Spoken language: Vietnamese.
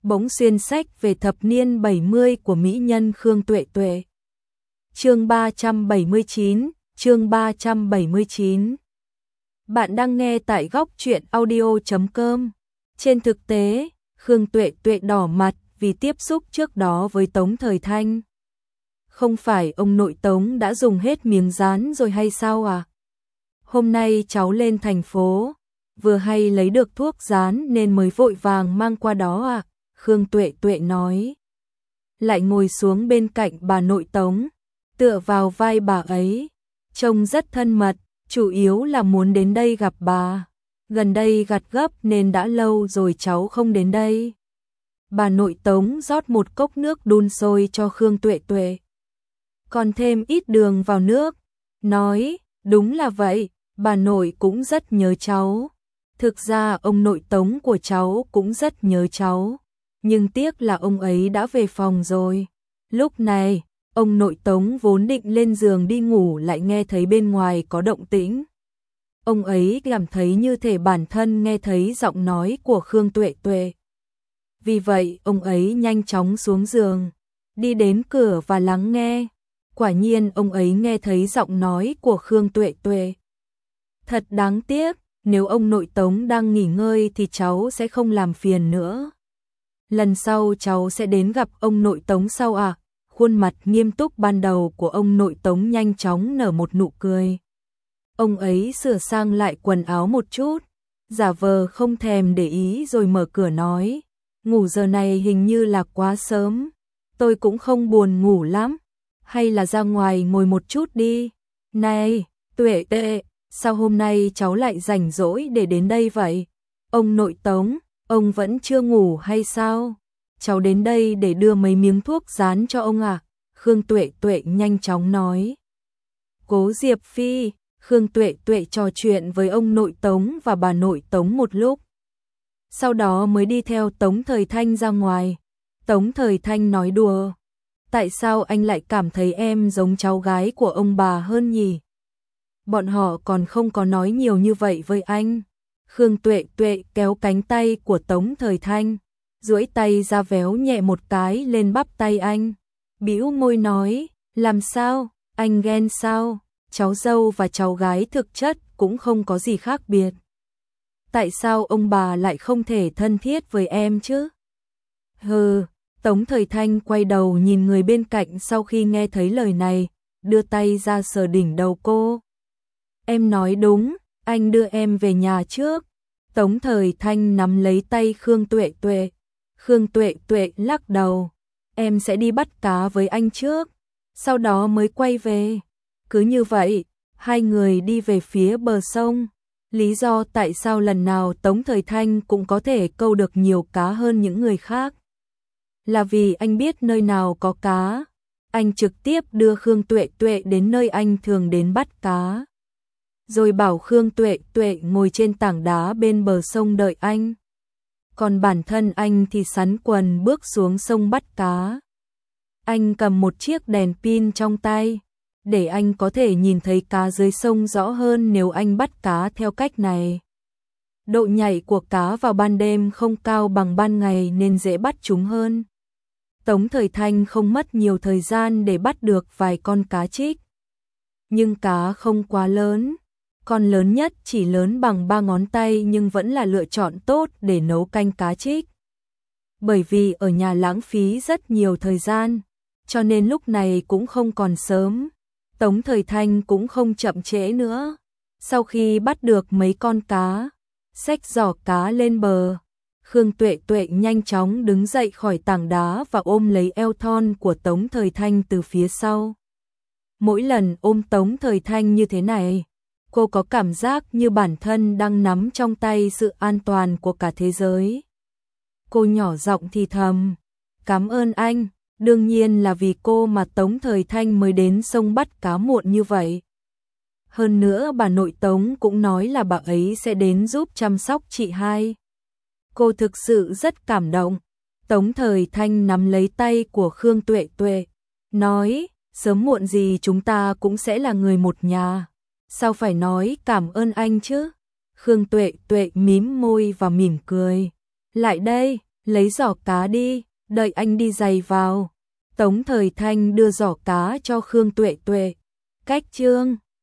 bỗng xuyên sách về thập niên 70 của mỹ nhân Khương Tuệ Tuệ. Chương 379, chương 379. Bạn đang nghe tại góc truyện audio.com. Trên thực tế, Khương Tuệ Tuệ đỏ mặt vì tiếp xúc trước đó với Tống Thời Thanh. Không phải ông nội Tống đã dùng hết miếng dán rồi hay sao à? Hôm nay cháu lên thành phố, vừa hay lấy được thuốc dán nên mới vội vàng mang qua đó à? Khương Tuệ Tuệ nói. Lại ngồi xuống bên cạnh bà nội Tống, tựa vào vai bà ấy, trông rất thân mật, chủ yếu là muốn đến đây gặp bà. Gần đây gặt gấp nên đã lâu rồi cháu không đến đây. Bà nội Tống rót một cốc nước đun sôi cho Khương Tuệ Tuệ, còn thêm ít đường vào nước, nói, đúng là vậy, bà nội cũng rất nhớ cháu. Thực ra ông nội Tống của cháu cũng rất nhớ cháu, nhưng tiếc là ông ấy đã về phòng rồi. Lúc này, ông nội Tống vốn định lên giường đi ngủ lại nghe thấy bên ngoài có động tĩnh. Ông ấy cảm thấy như thể bản thân nghe thấy giọng nói của Khương Tuệ Tuệ. Vì vậy, ông ấy nhanh chóng xuống giường, đi đến cửa và lắng nghe. Quả nhiên ông ấy nghe thấy giọng nói của Khương Tuệ Tuệ. Thật đáng tiếc, nếu ông nội Tống đang nghỉ ngơi thì cháu sẽ không làm phiền nữa. Lần sau cháu sẽ đến gặp ông nội Tống sau à? Khuôn mặt nghiêm túc ban đầu của ông nội Tống nhanh chóng nở một nụ cười. Ông ấy sửa sang lại quần áo một chút, giả vờ không thèm để ý rồi mở cửa nói, ngủ giờ này hình như là quá sớm, tôi cũng không buồn ngủ lắm, hay là ra ngoài ngồi một chút đi. Này, Tuệ Tuệ, sao hôm nay cháu lại rảnh rỗi để đến đây vậy? Ông nội Tống, ông vẫn chưa ngủ hay sao? Cháu đến đây để đưa mấy miếng thuốc dán cho ông à? Khương Tuệ Tuệ nhanh chóng nói. Cố Diệp Phi, Khương Tuệ Tuệ trò chuyện với ông nội Tống và bà nội Tống một lúc. Sau đó mới đi theo Tống Thời Thanh ra ngoài. Tống Thời Thanh nói đùa. Tại sao anh lại cảm thấy em giống cháu gái của ông bà hơn nhỉ? Bọn họ còn không có nói nhiều như vậy với anh. Khương Tuệ Tuệ kéo cánh tay của Tống Thời Thanh, duỗi tay ra véo nhẹ một cái lên bắp tay anh. Bĩu môi nói, làm sao, anh ghen sao? Cháu dâu và cháu gái thực chất cũng không có gì khác biệt. Tại sao ông bà lại không thể thân thiết với em chứ? Hừ, Tống Thời Thanh quay đầu nhìn người bên cạnh sau khi nghe thấy lời này, đưa tay ra sờ đỉnh đầu cô. Em nói đúng, anh đưa em về nhà trước. Tống Thời Thanh nắm lấy tay Khương Tuệ Tuệ. Khương Tuệ Tuệ lắc đầu, em sẽ đi bắt cá với anh trước, sau đó mới quay về. Cứ như vậy, hai người đi về phía bờ sông. Lý do tại sao lần nào Tống Thời Thanh cũng có thể câu được nhiều cá hơn những người khác là vì anh biết nơi nào có cá. Anh trực tiếp đưa Khương Tuệ Tuệ đến nơi anh thường đến bắt cá, rồi bảo Khương Tuệ Tuệ ngồi trên tảng đá bên bờ sông đợi anh. Còn bản thân anh thì xắn quần bước xuống sông bắt cá. Anh cầm một chiếc đèn pin trong tay, để anh có thể nhìn thấy cá dưới sông rõ hơn nếu anh bắt cá theo cách này. Độ nhạy của cá vào ban đêm không cao bằng ban ngày nên dễ bắt chúng hơn. Tống Thời Thanh không mất nhiều thời gian để bắt được vài con cá trích. Nhưng cá không quá lớn. Con lớn nhất chỉ lớn bằng 3 ngón tay nhưng vẫn là lựa chọn tốt để nấu canh cá trích. Bởi vì ở nhà lãng phí rất nhiều thời gian, cho nên lúc này cũng không còn sớm. Tống Thời Thanh cũng không chậm trễ nữa. Sau khi bắt được mấy con cá, xách giỏ cá lên bờ, Khương Tuệ Tuệ nhanh chóng đứng dậy khỏi tảng đá và ôm lấy eo thon của Tống Thời Thanh từ phía sau. Mỗi lần ôm Tống Thời Thanh như thế này, cô có cảm giác như bản thân đang nắm trong tay sự an toàn của cả thế giới. Cô nhỏ giọng thì thầm, cảm ơn anh. Đương nhiên là vì cô mà Tống Thời Thanh mới đến sông bắt cá muộn như vậy. Hơn nữa bà nội Tống cũng nói là bà ấy sẽ đến giúp chăm sóc chị hai. Cô thực sự rất cảm động. Tống Thời Thanh nắm lấy tay của Khương Tuệ Tuệ, nói, sớm muộn gì chúng ta cũng sẽ là người một nhà. Sao phải nói cảm ơn anh chứ? Khương Tuệ Tuệ mím môi và mỉm cười. Lại đây, lấy giỏ cá đi, đợi anh đi giày vào. Tống Thời Thanh đưa giỏ cá cho Khương Tuệ Tuệ. Cách Chương